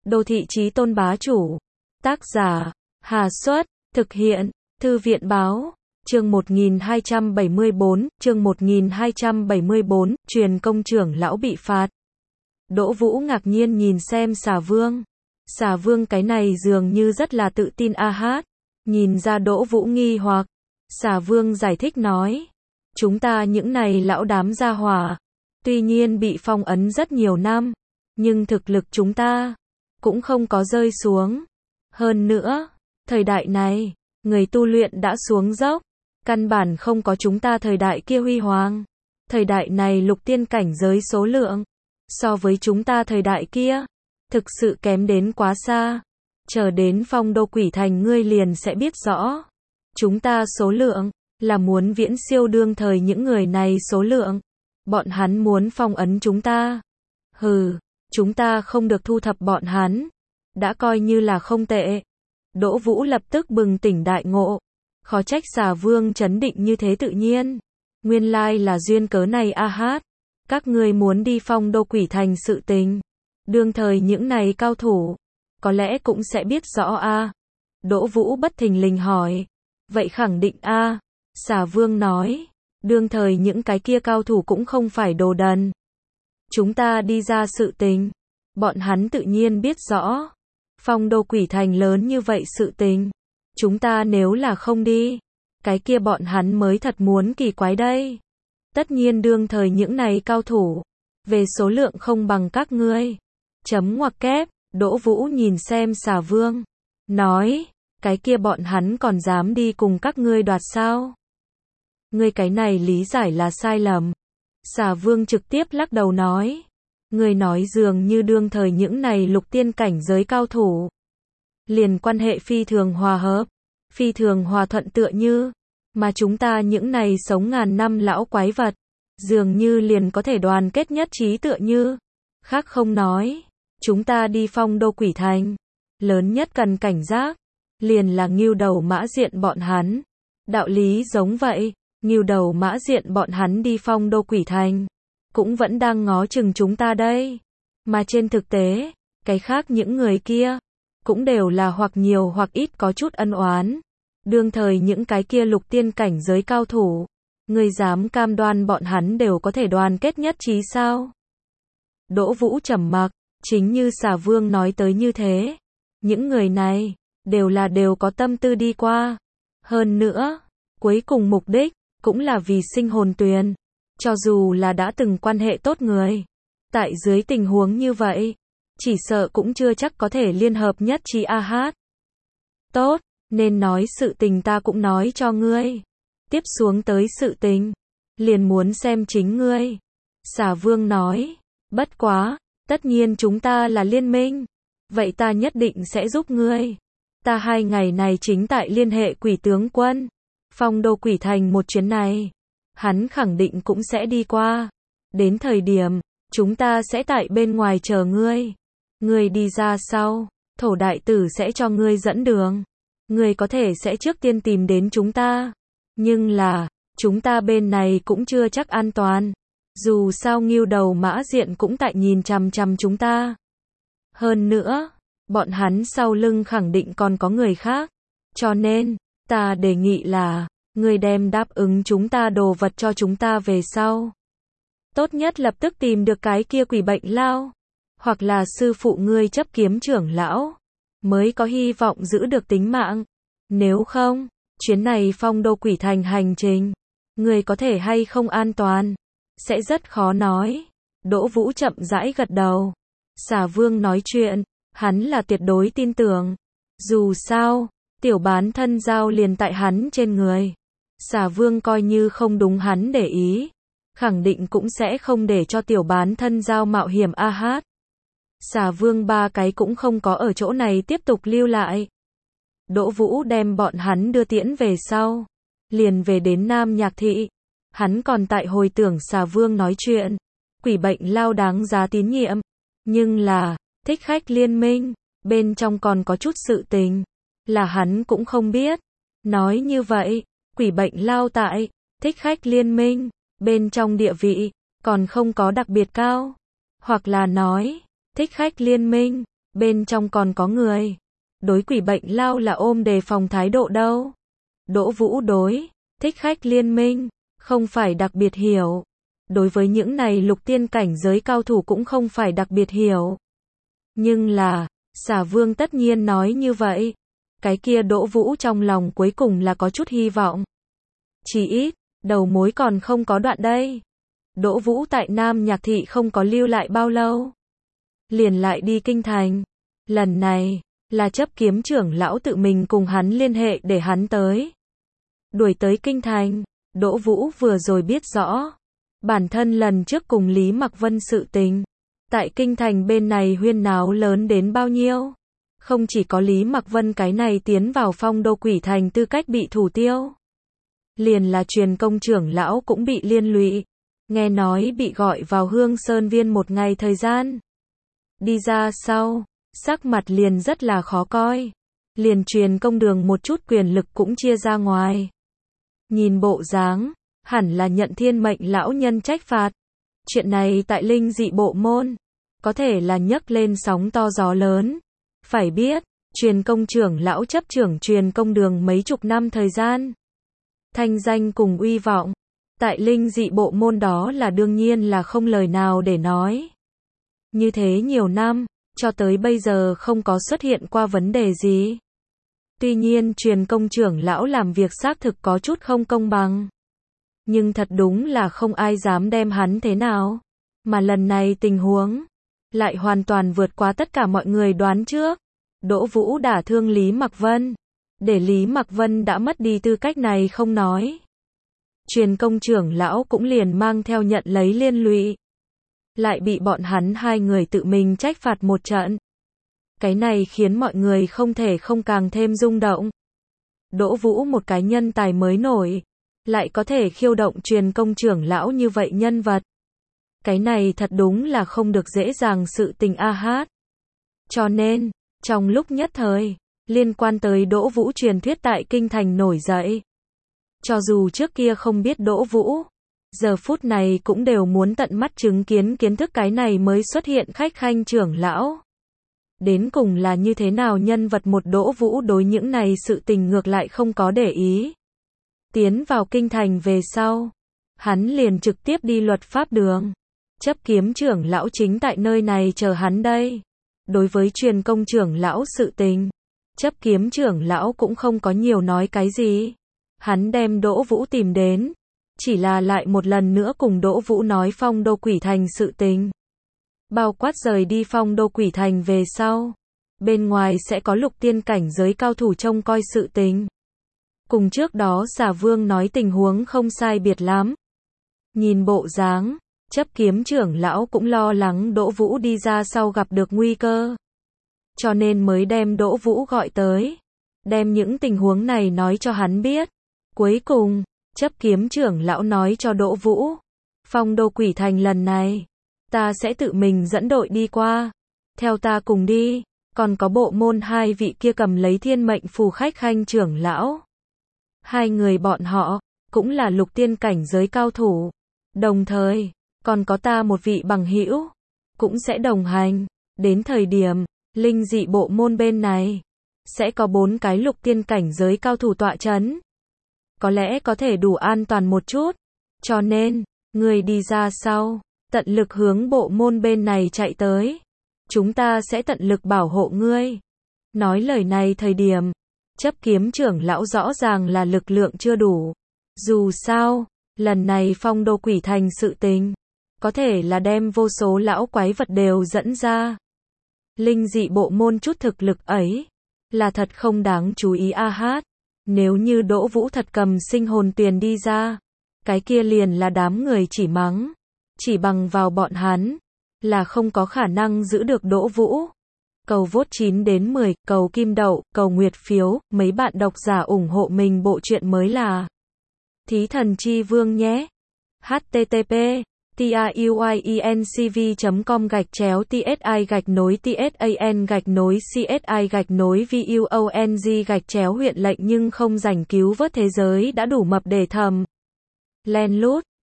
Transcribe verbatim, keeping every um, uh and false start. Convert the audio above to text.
Đô thị chí tôn bá chủ. Tác giả, Hà Xuất, thực hiện, Thư viện Báo. Chương một nghìn hai trăm bảy mươi bốn, chương một nghìn hai trăm bảy mươi bốn, truyền công trưởng lão bị phạt. Đỗ Vũ ngạc nhiên nhìn xem Xà Vương. Xà Vương cái này dường như rất là tự tin a hát. Nhìn ra Đỗ Vũ nghi hoặc, Xà Vương giải thích nói, chúng ta những này lão đám gia hỏa, tuy nhiên bị phong ấn rất nhiều năm, nhưng thực lực chúng ta cũng không có rơi xuống. Hơn nữa, thời đại này, người tu luyện đã xuống dốc, căn bản không có chúng ta thời đại kia huy hoàng. Thời đại này lục tiên cảnh giới số lượng, so với chúng ta thời đại kia, thực sự kém đến quá xa. Chờ đến Phong Đô Quỷ Thành ngươi liền sẽ biết rõ. Chúng ta số lượng, là muốn viễn siêu đương thời những người này số lượng. Bọn hắn muốn phong ấn chúng ta. Hừ, chúng ta không được thu thập bọn hắn. Đã coi như là không tệ. Đỗ Vũ lập tức bừng tỉnh đại ngộ. Khó trách Xà Vương trấn định như thế tự nhiên. Nguyên lai là duyên cớ này a hát. Các ngươi muốn đi Phong Đô Quỷ Thành sự tình. Đương thời những này cao thủ, có lẽ cũng sẽ biết rõ a. Đỗ Vũ bất thình lình hỏi. Vậy khẳng định a. Xà Vương nói. Đương thời những cái kia cao thủ cũng không phải đồ đần. Chúng ta đi ra sự tình, bọn hắn tự nhiên biết rõ. Phong Đô Quỷ Thành lớn như vậy sự tình, chúng ta nếu là không đi, cái kia bọn hắn mới thật muốn kỳ quái đây. Tất nhiên đương thời những này cao thủ, về số lượng không bằng các ngươi. Chấm ngoặc kép, Đỗ Vũ nhìn xem Xà Vương, nói, cái kia bọn hắn còn dám đi cùng các ngươi đoạt sao? Ngươi cái này lý giải là sai lầm. Xà Vương trực tiếp lắc đầu nói. Ngươi nói dường như đương thời những này lục tiên cảnh giới cao thủ. Liền quan hệ phi thường hòa hợp, phi thường hòa thuận tựa như. Mà chúng ta những này sống ngàn năm lão quái vật. Dường như liền có thể đoàn kết nhất trí tựa như. Khác không nói. Chúng ta đi Phong Đô Quỷ Thành. Lớn nhất cần cảnh giác. Liền là Ngưu Đầu Mã Diện bọn hắn. Đạo lý giống vậy. Ngưu Đầu Mã Diện bọn hắn đi Phong Đô Quỷ Thành, cũng vẫn đang ngó chừng chúng ta đây. Mà trên thực tế, cái khác những người kia, cũng đều là hoặc nhiều hoặc ít có chút ân oán. Đương thời những cái kia lục tiên cảnh giới cao thủ, ngươi dám cam đoan bọn hắn đều có thể đoàn kết nhất trí sao? Đỗ Vũ trầm mặc, chính như Xà Vương nói tới như thế. Những người này, đều là đều có tâm tư đi qua. Hơn nữa, cuối cùng mục đích, cũng là vì sinh hồn tuyền. Cho dù là đã từng quan hệ tốt người, tại dưới tình huống như vậy, chỉ sợ cũng chưa chắc có thể liên hợp nhất trí a hát. Tốt, nên nói sự tình ta cũng nói cho ngươi. Tiếp xuống tới sự tình, liền muốn xem chính ngươi. Xà Vương nói, bất quá, tất nhiên chúng ta là liên minh, vậy ta nhất định sẽ giúp ngươi. Ta hai ngày này chính tại liên hệ Quỷ tướng quân. Phong Đô Quỷ Thành một chuyến này, hắn khẳng định cũng sẽ đi qua. Đến thời điểm, chúng ta sẽ tại bên ngoài chờ ngươi. Ngươi đi ra sau, Thổ Đại Tử sẽ cho ngươi dẫn đường. Ngươi có thể sẽ trước tiên tìm đến chúng ta. Nhưng là, chúng ta bên này cũng chưa chắc an toàn. Dù sao Ngưu Đầu Mã Diện cũng tại nhìn chằm chằm chúng ta. Hơn nữa, bọn hắn sau lưng khẳng định còn có người khác. Cho nên, ta đề nghị là, ngươi đem đáp ứng chúng ta đồ vật cho chúng ta về sau. Tốt nhất lập tức tìm được cái kia quỷ bệnh lao, hoặc là sư phụ ngươi chấp kiếm trưởng lão, mới có hy vọng giữ được tính mạng. Nếu không, chuyến này Phong Đô Quỷ Thành hành trình, ngươi có thể hay không an toàn, sẽ rất khó nói. Đỗ Vũ chậm rãi gật đầu. Xà Vương nói chuyện, hắn là tuyệt đối tin tưởng. Dù sao, tiểu bán thân giao liền tại hắn trên người. Xà Vương coi như không đúng hắn để ý, khẳng định cũng sẽ không để cho tiểu bán thân giao mạo hiểm a hát. Xà Vương ba cái cũng không có ở chỗ này tiếp tục lưu lại. Đỗ Vũ đem bọn hắn đưa tiễn về sau, liền về đến Nam Nhạc Thị. Hắn còn tại hồi tưởng Xà Vương nói chuyện, quỷ bệnh lao đáng giá tín nhiệm, nhưng là, thích khách liên minh, bên trong còn có chút sự tình, là hắn cũng không biết. Nói như vậy, quỷ bệnh lao tại, thích khách liên minh, bên trong địa vị, còn không có đặc biệt cao. Hoặc là nói, thích khách liên minh, bên trong còn có người. Đối quỷ bệnh lao là ôm đề phòng thái độ đâu. Đỗ Vũ đối thích khách liên minh, không phải đặc biệt hiểu. Đối với những này lục tiên cảnh giới cao thủ cũng không phải đặc biệt hiểu. Nhưng là, Xà Vương tất nhiên nói như vậy. Cái kia Đỗ Vũ trong lòng cuối cùng là có chút hy vọng. Chỉ ít, đầu mối còn không có đoạn đây. Đỗ Vũ tại Nam Nhạc Thị không có lưu lại bao lâu. Liền lại đi kinh thành. Lần này, là chấp kiếm trưởng lão tự mình cùng hắn liên hệ để hắn tới. Đuổi tới kinh thành, Đỗ Vũ vừa rồi biết rõ. Bản thân lần trước cùng Lý Mặc Vân sự tình. Tại kinh thành bên này huyên náo lớn đến bao nhiêu. Không chỉ có Lý Mặc Vân cái này tiến vào phong đô quỷ thành tư cách bị thủ tiêu. Liền là truyền công trưởng lão cũng bị liên lụy. Nghe nói bị gọi vào Hương Sơn Viên một ngày thời gian. Đi ra sau, sắc mặt liền rất là khó coi. Liền truyền công đường một chút quyền lực cũng chia ra ngoài. Nhìn bộ dáng, hẳn là nhận thiên mệnh lão nhân trách phạt. Chuyện này tại linh dị bộ môn, có thể là nhấc lên sóng to gió lớn. Phải biết, truyền công trưởng lão chấp trưởng truyền công đường mấy chục năm thời gian. Thanh danh cùng uy vọng, tại linh dị bộ môn đó là đương nhiên là không lời nào để nói. Như thế nhiều năm, cho tới bây giờ không có xuất hiện qua vấn đề gì. Tuy nhiên truyền công trưởng lão làm việc xác thực có chút không công bằng. Nhưng thật đúng là không ai dám đem hắn thế nào. Mà lần này tình huống lại hoàn toàn vượt qua tất cả mọi người đoán trước. Đỗ Vũ đả thương Lý Mặc Vân. Để Lý Mặc Vân đã mất đi tư cách này không nói. Truyền công trưởng lão cũng liền mang theo nhận lấy liên lụy. Lại bị bọn hắn hai người tự mình trách phạt một trận. Cái này khiến mọi người không thể không càng thêm rung động. Đỗ Vũ một cái nhân tài mới nổi. Lại có thể khiêu động truyền công trưởng lão như vậy nhân vật. Cái này thật đúng là không được dễ dàng sự tình a hát. Cho nên, trong lúc nhất thời, liên quan tới Đỗ Vũ truyền thuyết tại kinh thành nổi dậy. Cho dù trước kia không biết Đỗ Vũ, giờ phút này cũng đều muốn tận mắt chứng kiến kiến thức cái này mới xuất hiện khách khanh trưởng lão. Đến cùng là như thế nào nhân vật một Đỗ Vũ đối những này sự tình ngược lại không có để ý. Tiến vào kinh thành về sau, hắn liền trực tiếp đi luật pháp đường. Chấp kiếm trưởng lão chính tại nơi này chờ hắn đây. Đối với truyền công trưởng lão sự tình, chấp kiếm trưởng lão cũng không có nhiều nói cái gì. Hắn đem Đỗ Vũ tìm đến, chỉ là lại một lần nữa cùng Đỗ Vũ nói phong đô quỷ thành sự tình. Bao quát rời đi phong đô quỷ thành về sau, bên ngoài sẽ có lục tiên cảnh giới cao thủ trông coi sự tình. Cùng trước đó Xà Vương nói tình huống không sai biệt lắm. Nhìn bộ dáng, chấp kiếm trưởng lão cũng lo lắng Đỗ Vũ đi ra sau gặp được nguy cơ. Cho nên mới đem Đỗ Vũ gọi tới. Đem những tình huống này nói cho hắn biết. Cuối cùng, chấp kiếm trưởng lão nói cho Đỗ Vũ. Phong đô quỷ thành lần này, ta sẽ tự mình dẫn đội đi qua. Theo ta cùng đi, còn có bộ môn hai vị kia cầm lấy thiên mệnh phù khách khanh trưởng lão. Hai người bọn họ, cũng là lục tiên cảnh giới cao thủ. Đồng thời, còn có ta một vị bằng hữu, cũng sẽ đồng hành. Đến thời điểm, linh dị bộ môn bên này, sẽ có bốn cái lục tiên cảnh giới cao thủ tọa chấn. Có lẽ có thể đủ an toàn một chút. Cho nên, người đi ra sau, tận lực hướng bộ môn bên này chạy tới. Chúng ta sẽ tận lực bảo hộ ngươi. Nói lời này thời điểm, chấp kiếm trưởng lão rõ ràng là lực lượng chưa đủ. Dù sao, lần này phong đô quỷ thành sự tình, có thể là đem vô số lão quái vật đều dẫn ra. Linh dị bộ môn chút thực lực ấy, là thật không đáng chú ý a hát. Nếu như Đỗ Vũ thật cầm sinh hồn tuyền đi ra, cái kia liền là đám người chỉ mắng. Chỉ bằng vào bọn hắn, là không có khả năng giữ được Đỗ Vũ. Cầu vote chín đến mười, cầu kim đậu, cầu nguyệt phiếu, mấy bạn độc giả ủng hộ mình bộ truyện mới là Thí Thần Chi Vương nhé. http truyencv chấm com gạch chéo tsi gạch nối tsan gạch nối csi gạch nối vung gạch chéo huyện lệnh nhưng không giành cứu vớt thế giới đã đủ mập để thầm. Len lút